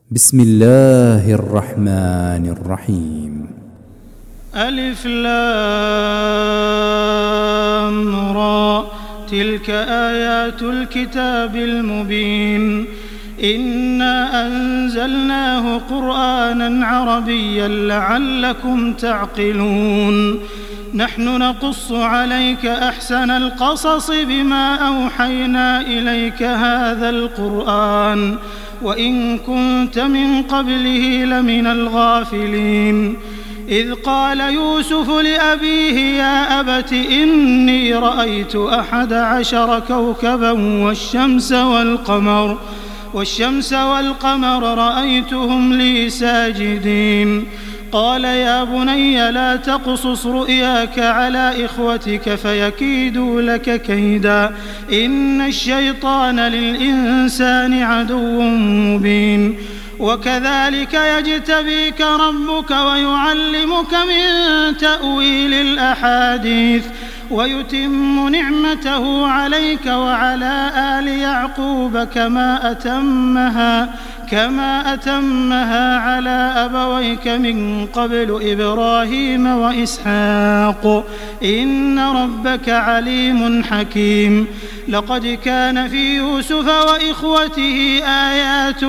بسم الله الرحمن الرحيم. ألف لام را، تلك آيات الكتاب المبين. إنا أنزلناه قرآنا عربيا لعلكم تعقلون. نحن نقص عليك أحسن القصص بما أوحينا إليك هذا القرآن وإن كنت من قبله لمن الغافلين. إذ قال يوسف لأبيه يا أبت إني رأيت 11 كوكبا والشمس والقمر رأيتهم لي ساجدين. قال يا بني لا تقصص رؤياك على إخوتك فيكيدوا لك كيدا إن الشيطان للإنسان عدو مبين. وكذلك يجتبيك ربك ويعلمك من تأويل الأحاديث ويتم نعمته عليك وعلى آل يعقوب كما أتمها على أبويك من قبل إبراهيم وإسحاق إن ربك عليم حكيم. لقد كان في يوسف وإخوته آيات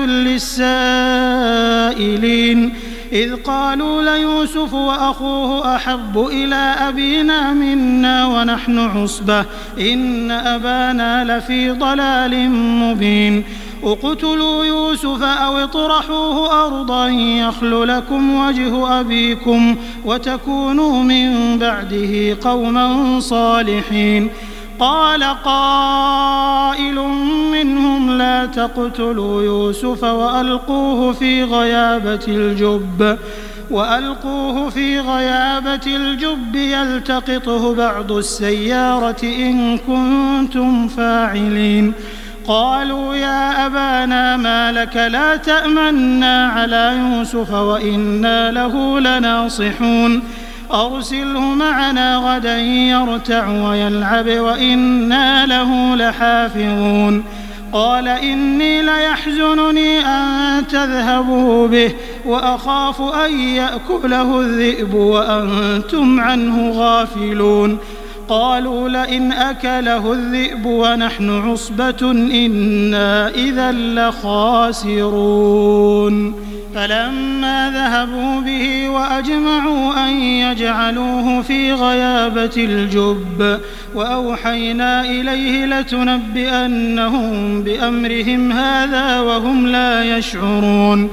للسائلين إذ قالوا ليوسف وأخوه أحب إلى أبينا منا ونحن عصبة إن أبانا لفي ضلال مبين. اقتلوا يوسف أو اطرحوه أرضا يخل لكم وجه أبيكم وتكونوا من بعده قوما صالحين. قال قائل منهم لا تقتلوا يوسف وألقوه في غيابة الجب يلتقطه بعض السيارة إن كنتم فاعلين. قالوا يا أبانا ما لك لا تأمنا على يوسف وإنا له لناصحون أرسله معنا غدا يرتع ويلعب وإنا له لحافظون. قال إني ليحزنني أن تذهبوا به وأخاف أن يأكله الذئب وأنتم عنه غافلون. قالوا لئن أكله الذئب ونحن عصبة إنا إذا لخاسرون. فلما ذهبوا به وأجمعوا أن يجعلوه في غيابة الجب وأوحينا إليه لتنبئنهم بأمرهم هذا وهم لا يشعرون.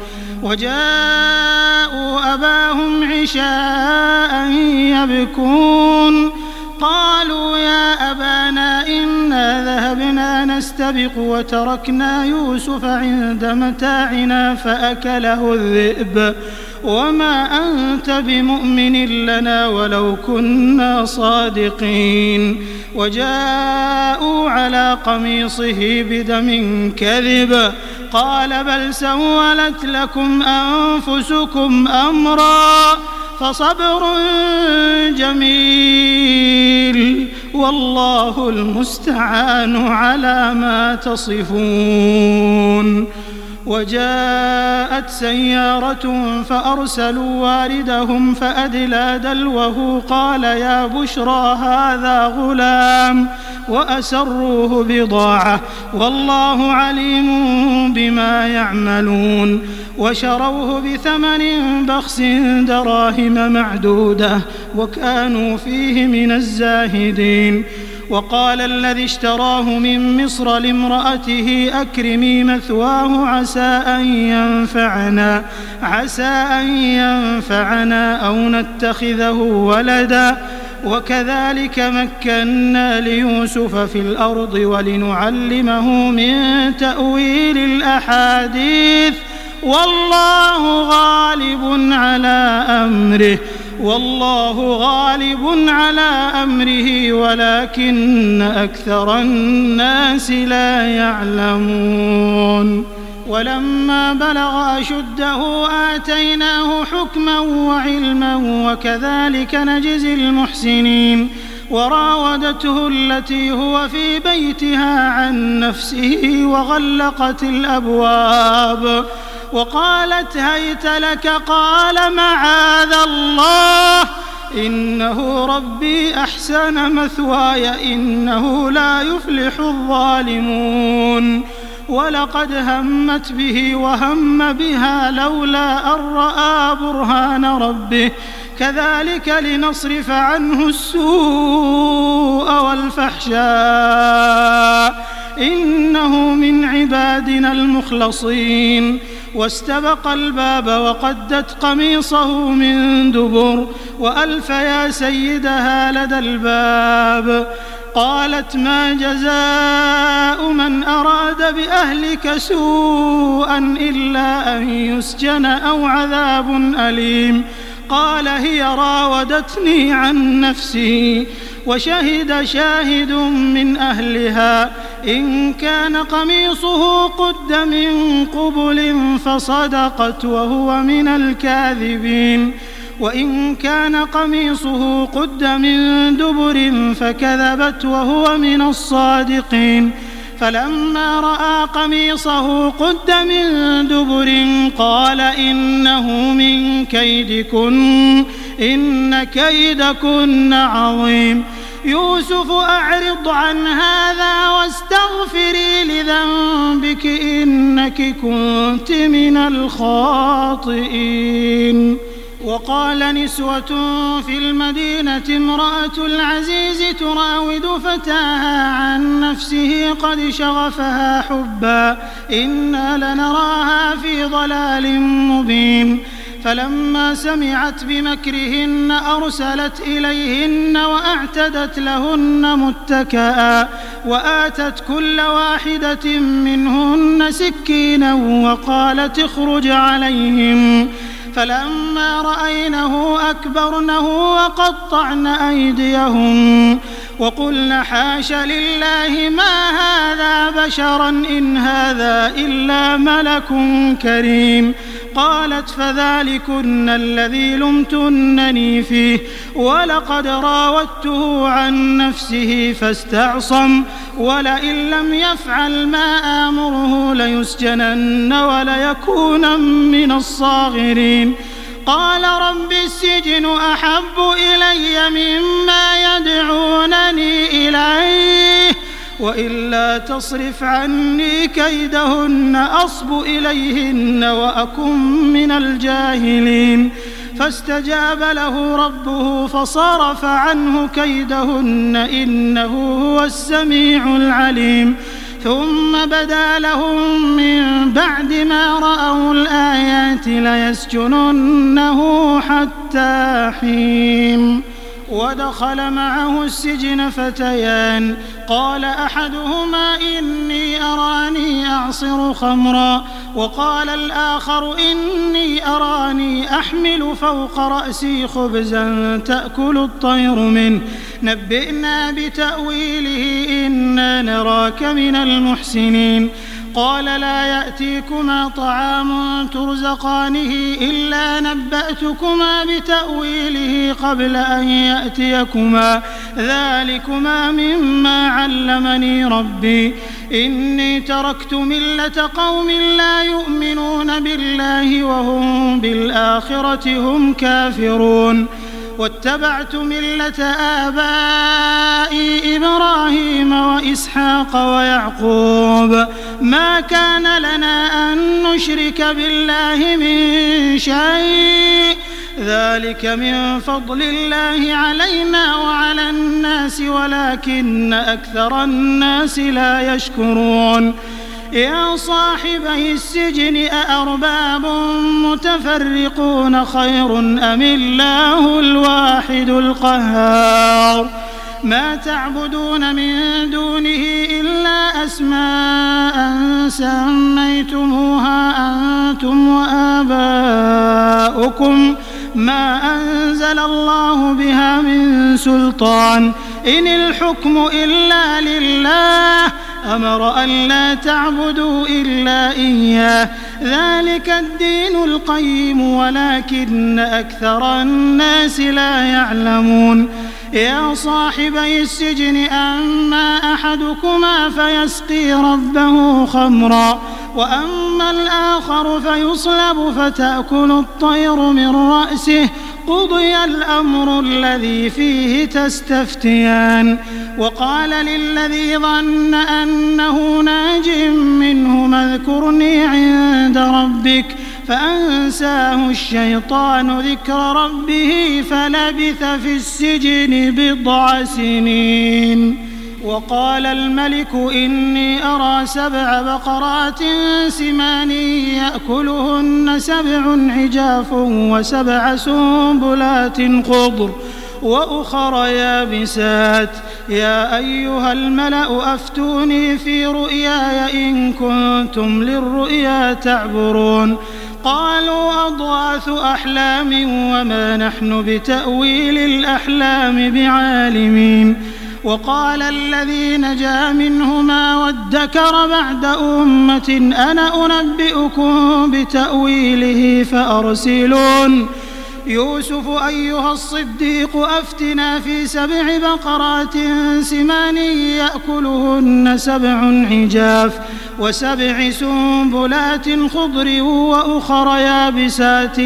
وجاءوا أباهم عشاء يبكون. قالوا يا أبانا إنا ذهبنا نستبق وتركنا يوسف عند متاعنا فأكله الذئب وما أنت بمؤمن لنا ولو كنا صادقين. وجاءوا على قميصه بدم كذب قال بل سولت لكم أنفسكم أمرا فصبر جميل والله المستعان على ما تصفون. وجاءت سيارة فأرسلوا واردهم فأدلى دلوه قال يا بشرى هذا غلام وأسروه بضاعة والله عليم بما يعملون. وشروه بثمن بخس دراهم معدودة وكانوا فيه من الزاهدين. وقال الذي اشتراه من مصر لامرأته أكرمي مثواه عسى أن ينفعنا أو نتخذه ولدا. وكذلك مكنا ليوسف في الأرض ولنعلمه من تأويل الأحاديث والله غالب على أمره ولكن أكثر الناس لا يعلمون. ولما بلغ أشده آتيناه حكما وعلما وكذلك نجزي المحسنين. وراودته التي هو في بيتها عن نفسه وغلقت الأبواب وقالت هيت لك قال معاذ الله إنه ربي أحسن مثواي إنه لا يفلح الظالمون ولقد همت به وهم بها لولا أن رأى برهان ربه كذلك لنصرف عنه السوء والفحشاء إنه من عبادنا المخلصين واستبق الباب وقدت قميصه من دبر وألف يا سيدها لدى الباب قالت ما جزاء من أراد بأهلك سوءا إلا أن يسجن أو عذاب أليم قال هي راودتني عن نفسي وشهد شاهد من أهلها إن كان قميصه قد من قبل فصدقت وهو من الكاذبين وإن كان قميصه قد من دبر فكذبت وهو من الصادقين فلما رأى قميصه قد من دبر قال إنه من كيدكن إن كيدكن عظيم يوسف أعرض عن هذا واستغفري لذنبك إنك كنت من الخاطئين وقال نسوة في المدينة امرأة العزيز تراود فتاها عن نفسه قد شغفها حبا إنا لنراها في ضلال مبين فلما سمعت بمكرهن أرسلت إليهن وأعتدت لهن متكئا وآتت كل واحدة منهن سكينا وقالت اخرج عليهم فلما رأينه أكبرنه وقطعن أيديهم وقلن حاش لله ما هذا بشرا إن هذا إلا ملك كريم قالت فذلكن الذي لمتنني فيه ولقد راودته عن نفسه فاستعصم ولئن لم يفعل ما آمره ليسجنن وليكون من الصاغرين قال رب السجن أحب إلي مما يدعونني إليه وإلا تصرف عني كيدهن أصب إليهن وأكن من الجاهلين فاستجاب له ربه فصرف عنه كيدهن إنه هو السميع العليم ثم بدا لهم من بعد ما رأوا الآيات ليسجننه حتى حين ودخل معه السجن فتيان قال أحدهما إني أراني أعصر خمرا وقال الآخر إني أراني أحمل فوق رأسي خبزا تأكل الطير منه نبئنا بتأويله إنا نراك من المحسنين قال لا يأتيكما طعام ترزقانه إلا نبأتكما بتأويله قبل أن يأتيكما ذلكما مما علمني ربي إني تركت ملة قوم لا يؤمنون بالله وهم بالآخرة هم كافرون واتبعت ملة آبائي إبراهيم وإسحاق ويعقوب ما كان لنا أن نشرك بالله من شيء ذلك من فضل الله علينا وعلى الناس ولكن أكثر الناس لا يشكرون يا صاحبي السجن أأرباب متفرقون خير أم الله الواحد القهار ما تعبدون من دونه إلا أسماء سميتموها أنتم وآباؤكم ما أنزل الله بها من سلطان إن الحكم إلا لله أمر أن لا تعبدوا إلا إياه ذلك الدين القيم ولكن أكثر الناس لا يعلمون يا صاحبي السجن أما أحدكما فيسقي ربه خمرا وأما الآخر فيصلب فتأكل الطير من رأسه قضي الأمر الذي فيه تستفتيان وقال للذي ظن أنه ناج منهما اذكرني عند ربك فأنساه الشيطان ذكر ربه فلبث في السجن بضع سنين وقال الملك إني أرى 7 بقرات سمان يأكلهن 7 عجاف و7 سنبلات خضر وأخر يابسات يا أيها الملأ أفتوني في رؤياي إن كنتم للرؤيا تعبرون قالوا أضغاث أحلام وما نحن بتأويل الأحلام بعالمين وقال الذي نجا منهما وادكر بعد أمة أنا أنبئكم بتأويله فأرسلون يوسف أيها الصديق أفتنا في 7 بقرات سمان يأكلهن 7 عجاف و7 سنبلات خضر وأخر يابسات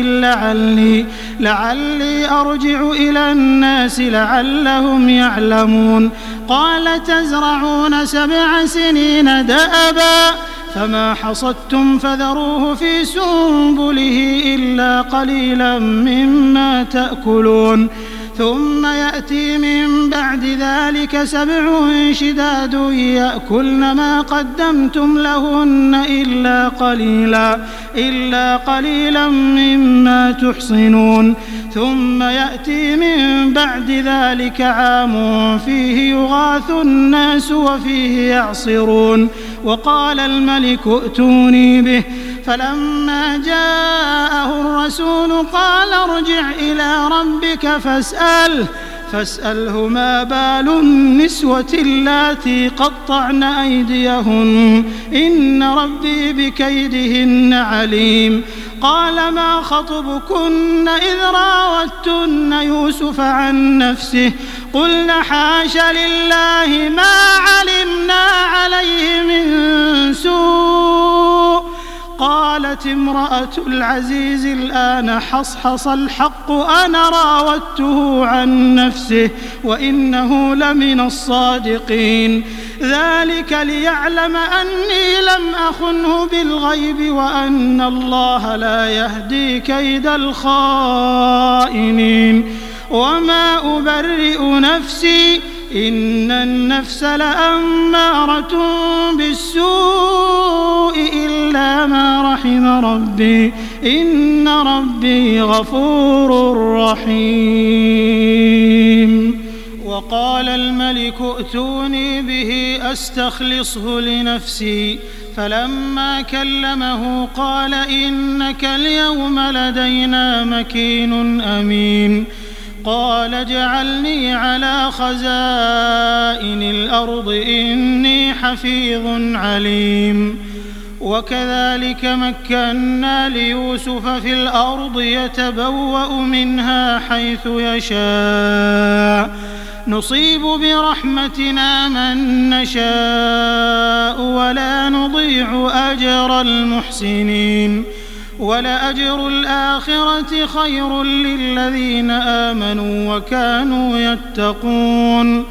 لعلي أرجع إلى الناس لعلهم يعلمون قال تزرعون 7 سنين دأبا فما حصدتم فذروه في سنبله إلا قليلا مما تأكلون ثم يأتي من بعد ذلك 7 شداد يأكلن ما قدمتم لهن إلا قليلا مما تحصنون ثم يأتي من بعد ذلك عام فيه يغاث الناس وفيه يعصرون وقال الملك ائتوني به فلما جاءه الرسول قال ارجع إلى ربك فاسأله ما بال النسوة اللاتي قطعن أيديهن إن ربي بكيدهن عليم قال ما خطبكن إذ راوتن يوسف عن نفسه قلنا حاش لله ما علمنا عليه من سوء قالت امرأة العزيز الآن حصحص الحق أنا راودته عن نفسه وإنه لمن الصادقين ذلك ليعلم أني لم أخنه بالغيب وأن الله لا يهدي كيد الخائنين وما أبرئ نفسي إن النفس لأمارة بالسوء إلا ما رحم ربي إن ربي غفور رحيم وقال الملك ائتوني به أستخلصه لنفسي فلما كلمه قال إنك اليوم لدينا مكين أمين قال اجعلني على خزائن الأرض إني حفيظ عليم وكذلك مكنا ليوسف في الأرض يتبوأ منها حيث يشاء نصيب برحمتنا من نشاء ولا نضيع أجر المحسنين ولأجر الآخرة خير للذين آمنوا وكانوا يتقون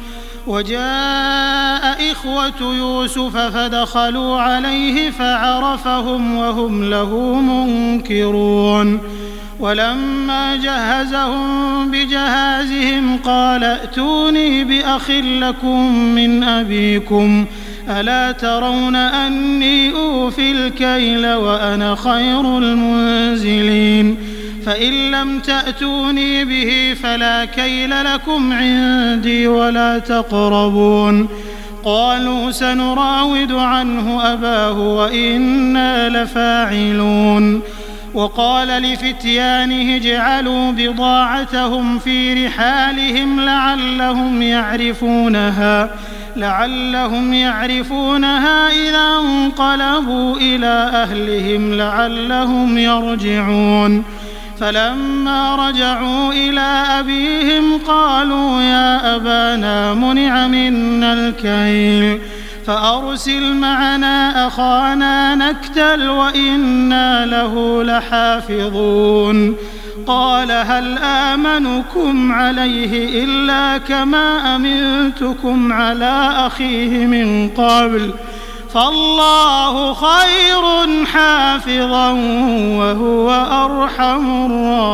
وجاء إخوة يوسف فدخلوا عليه فعرفهم وهم له منكرون ولما جهزهم بجهازهم قال ائتوني بأخ لكم من أبيكم ألا ترون أني أوفي الكيل وأنا خير المنزلين فإن لم تأتوني به فلا كيل لكم عندي ولا تقربون قالوا سنراود عنه أباه وإنا لفاعلون وقال لفتيانه اجعلوا بضاعتهم في رحالهم لعلهم لعلهم يعرفونها إذا انقلبوا إلى أهلهم لعلهم يرجعون فلما رجعوا إلى أبيهم قالوا يا أبانا منع منا الكيل فأرسل معنا أخانا نكتل وإنا له لحافظون قال هل آمنكم عليه إلا كما أمنتكم على أخيه من قبل فالله خير حافظا وهو أرحم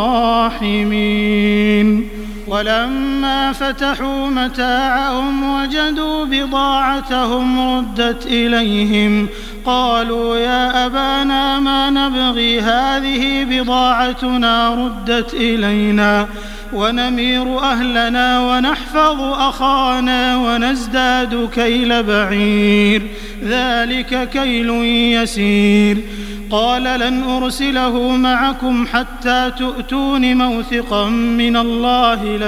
الراحمين ولما فتحوا متاعهم وجدوا بضاعتهم ردت إليهم قالوا يا أبانا ما نبغي هذه بضاعتنا ردت إلينا ونمير أهلنا ونحفظ أخانا ونزداد كيل بعير ذلك كيل يسير قال لن أرسله معكم حتى تؤتون موثقا من الله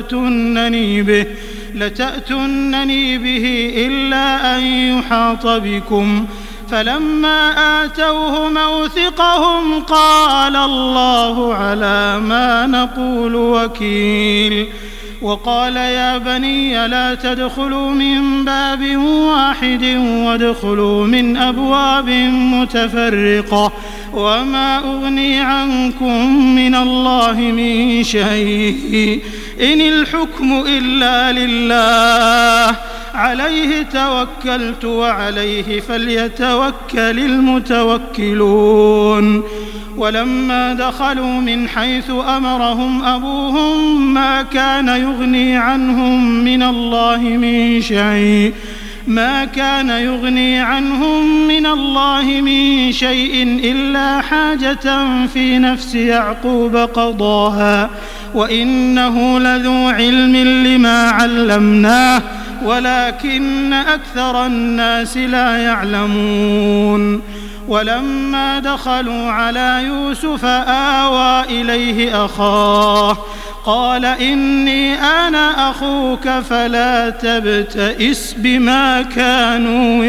لتأتونني به إلا أن يحاط بكم فلما آتوه موثقهم قال الله على ما نقول وكيل وقال يا بني لا تدخلوا من باب واحد وادخلوا من أبواب متفرقة وما أغني عنكم من الله من شيء إن الحكم إلا لله عليه توكلت وعليه فليتوكل المتوكلون ولما دخلوا من حيث أمرهم أبوهم ما كان يغني عنهم من الله من شيء إلا حاجة في نفس يعقوب قضاها وإنه لذو علم لما علمناه ولكن أكثر الناس لا يعلمون ولما دخلوا على يوسف آوى إليه أخاه قال إني أنا أخوك فلا تبتئس بما كانوا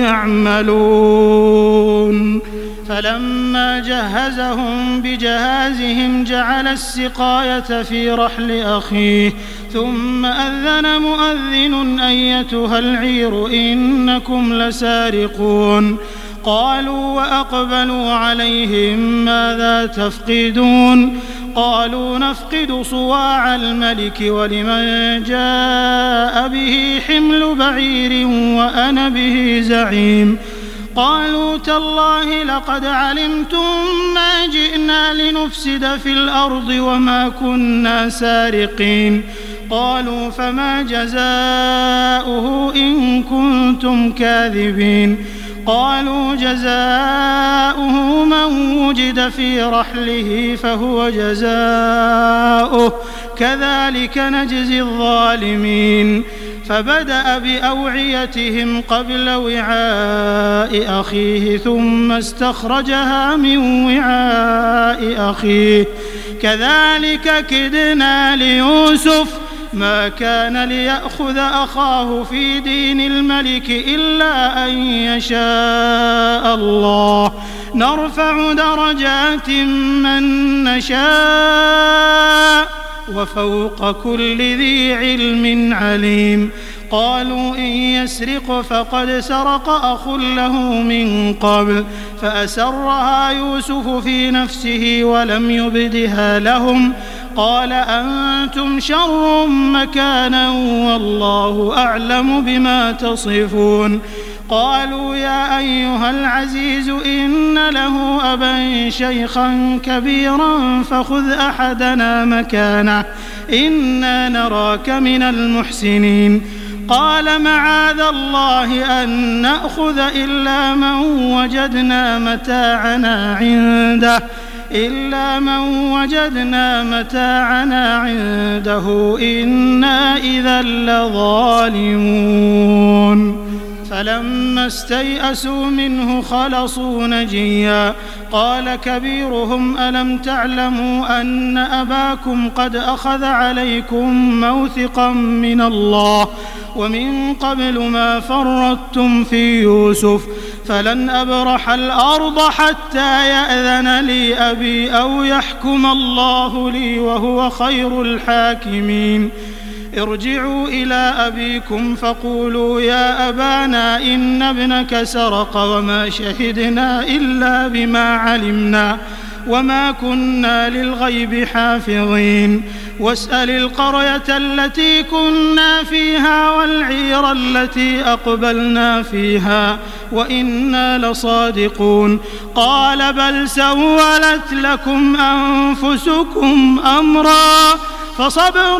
يعملون فلما جهزهم بجهازهم جعل السقاية في رحل أخيه ثم أذن مؤذن أيتها العير إنكم لسارقون قالوا وأقبلوا عليهم ماذا تفقدون قالوا نفقد صواع الملك ولمن جاء به حمل بعير وأنا به زعيم قالوا تالله لقد علمتم ما جئنا لنفسد في الأرض وما كنا سارقين قالوا فما جزاؤه إن كنتم كاذبين قالوا جزاؤه من وجد في رحله فهو جزاؤه كذلك نجزي الظالمين فبدأ بأوعيتهم قبل وعاء أخيه ثم استخرجها من وعاء أخيه كذلك كدنا ليوسف ما كان ليأخذ أخاه في دين الملك إلا أن يشاء الله نرفع درجات من نشاء وفوق كل ذي علم عليم قالوا إن يسرق فقد سرق أخ له من قبل فأسرها يوسف في نفسه ولم يبدها لهم قال أنتم شر مكانا والله أعلم بما تصفون قالوا يا أيها العزيز إن له أبا شيخا كبيرا فخذ أحدنا مكانه إنا نراك من المحسنين قال معاذ الله أن نأخذ إلا من وجدنا متاعنا عنده إنا إذا لظالمون فلما استيئسوا منه خلصوا نجيا قال كبيرهم ألم تعلموا أن أباكم قد أخذ عليكم موثقا من الله ومن قبل ما فرطتم في يوسف فلن أبرح الأرض حتى يأذن لي أبي أو يحكم الله لي وهو خير الحاكمين ارجعوا إلى أبيكم فقولوا يا أبانا إن ابنك سرق وما شهدنا إلا بما علمنا وما كنا للغيب حافظين واسأل القرية التي كنا فيها والعير التي أقبلنا فيها وإنا لصادقون قال بل سولت لكم أنفسكم أمرا فصبر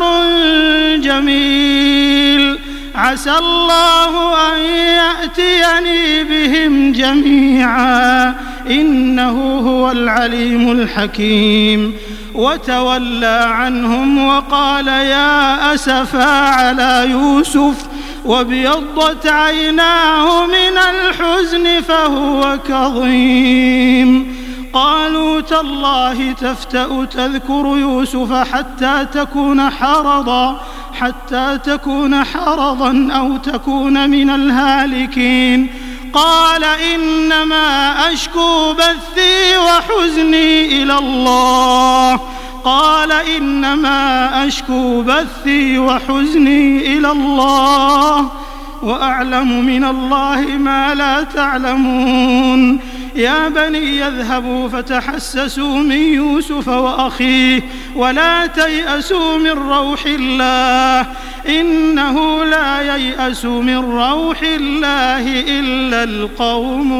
جميل عسى الله أن يأتيني بهم جميعا إنه هو العليم الحكيم وتولى عنهم وقال يا أسفا على يوسف وابيضت عيناه من الحزن فهو كظيم قالوا تالله تفتأ تذكر يوسف حتى تكون حرضا أو تكون من الهالكين قال إنما أشكو بثي وحزني إلى الله وأعلم من الله ما لا تعلمون يا بني يذهبوا فتحسسوا من يوسف وأخيه ولا تيأسوا من روح الله إنه لا ييأس من روح الله إلا القوم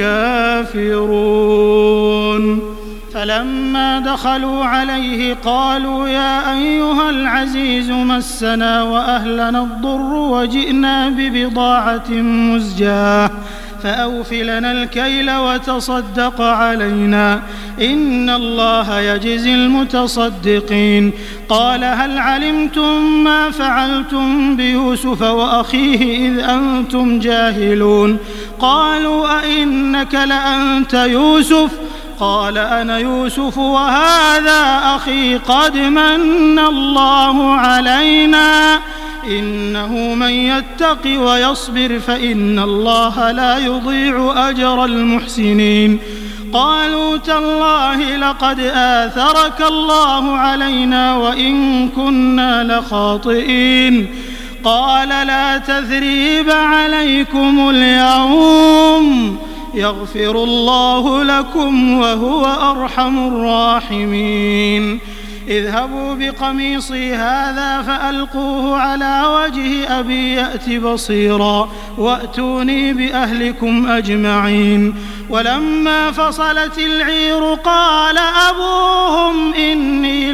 الكافرون فلما دخلوا عليه قالوا يا أيها العزيز مسنا وأهلنا الضر وجئنا ببضاعة مزجاة فأوف لنا الكيل وتصدق علينا إن الله يجزي المتصدقين قال هل علمتم ما فعلتم بيوسف وأخيه إذ أنتم جاهلون قالوا أئنك لأنت يوسف قال أنا يوسف وهذا أخي قد من الله علينا إنه من يتق ويصبر فإن الله لا يضيع أجر المحسنين قالوا تالله لقد آثرك الله علينا وإن كنا لخاطئين قال لا تثريب عليكم اليوم يغفر الله لكم وهو أرحم الراحمين اذهبوا بقميصي هذا فألقوه على وجه أبي يأت بصيرا وأتوني بأهلكم أجمعين ولما فصلت العير قال أبوهم إني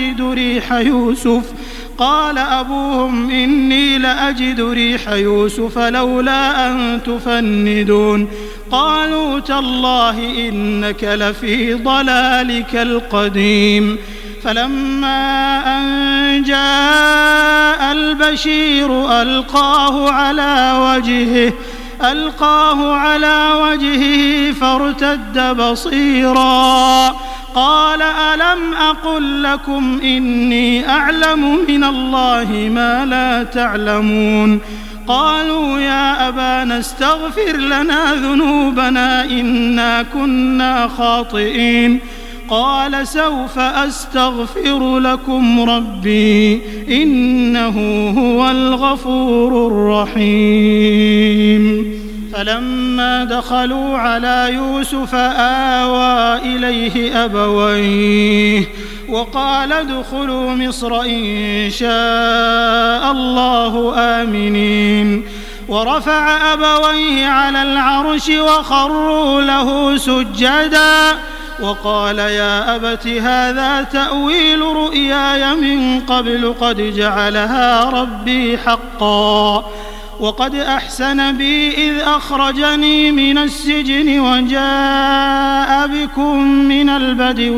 لأجد ريح يوسف لولا أن تفندون قالوا تالله إنك لفي ضلالك القديم فلما أن جاء البشير ألقاه على وجهه فارتد بصيرا قال ألم أقل لكم إني أعلم من الله ما لا تعلمون قالوا يا أبانا استغفر لنا ذنوبنا إنا كنا خاطئين قال سوف أستغفر لكم ربي إنه هو الغفور الرحيم فلما دخلوا على يوسف آوى إليه أبويه وقال ادخلوا مصر إن شاء الله آمنين ورفع أبويه على العرش وخروا له سجدا وقال يا أبت هذا تأويل رؤياي من قبل قد جعلها ربي حقا وقد أحسن بي إذ أخرجني من السجن وجاء بكم من البدو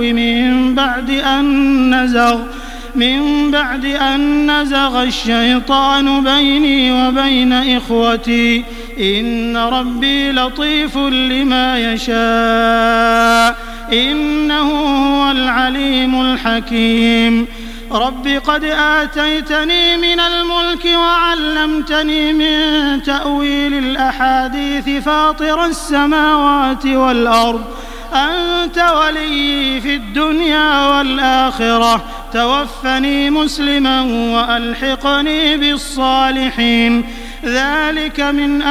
من بعد أن نزغ الشيطان بيني وبين إخوتي إن ربي لطيف لما يشاء إنه هو العليم الحكيم رب قد آتيتني من الملك وعلمتني من تأويل الأحاديث فاطر السماوات والأرض أنت ولي في الدنيا والآخرة توفني مسلما وألحقني بالصالحين ذلك من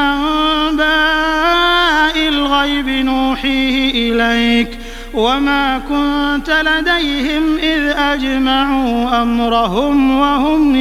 أنباء الغيب نوحيه إليك وما كنت لديهم إذ أجمعوا أمرهم وهم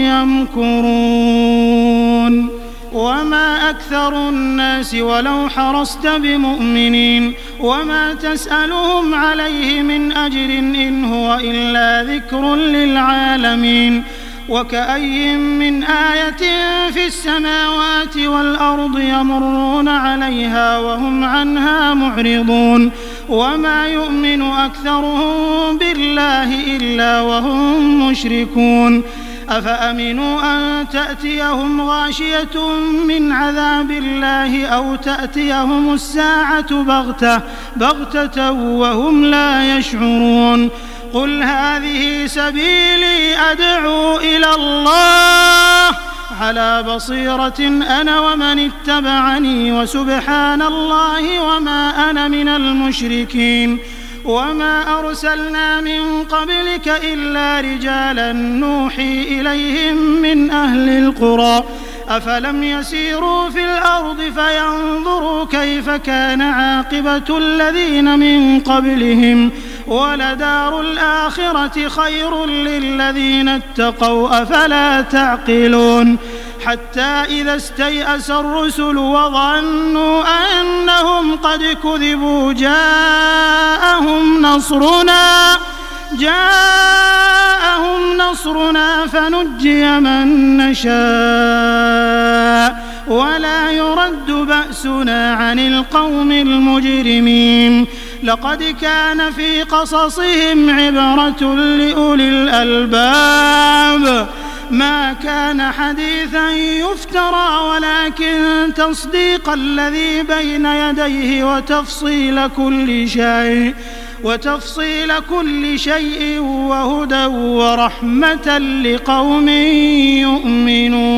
يمكرون وما أكثر الناس ولو حرصت بمؤمنين وما تسألهم عليه من أجر إن هو إلا ذكر للعالمين وكأي من آية في السماوات والأرض يمرون عليها وهم عنها معرضون وما يؤمن أكثرهم بالله إلا وهم مشركون أفأمنوا أن تأتيهم غاشية من عذاب الله أو تأتيهم الساعة بغتة وهم لا يشعرون قل هذه سبيلي أدعو إلى الله على بصيرة أنا ومن اتبعني وسبحان الله وما أنا من المشركين وما أرسلنا من قبلك إلا رجالا نوحي إليهم من أهل القرى أفلم يسيروا في الأرض فينظروا كيف كان عاقبة الذين من قبلهم ولدار الآخرة خير للذين اتقوا أفلا تعقلون حتى إذا استيأس الرسل وظنوا أنهم قد كذبوا جاءهم نصرنا فنجي من نشاء ولا يرد بأسنا عن القوم المجرمين لقد كان في قصصهم عبرة لأولي الألباب ما كان حديثا يفترى ولكن تصديق الذي بين يديه وتفصيل كل شيء وهدى ورحمة لقوم يؤمنون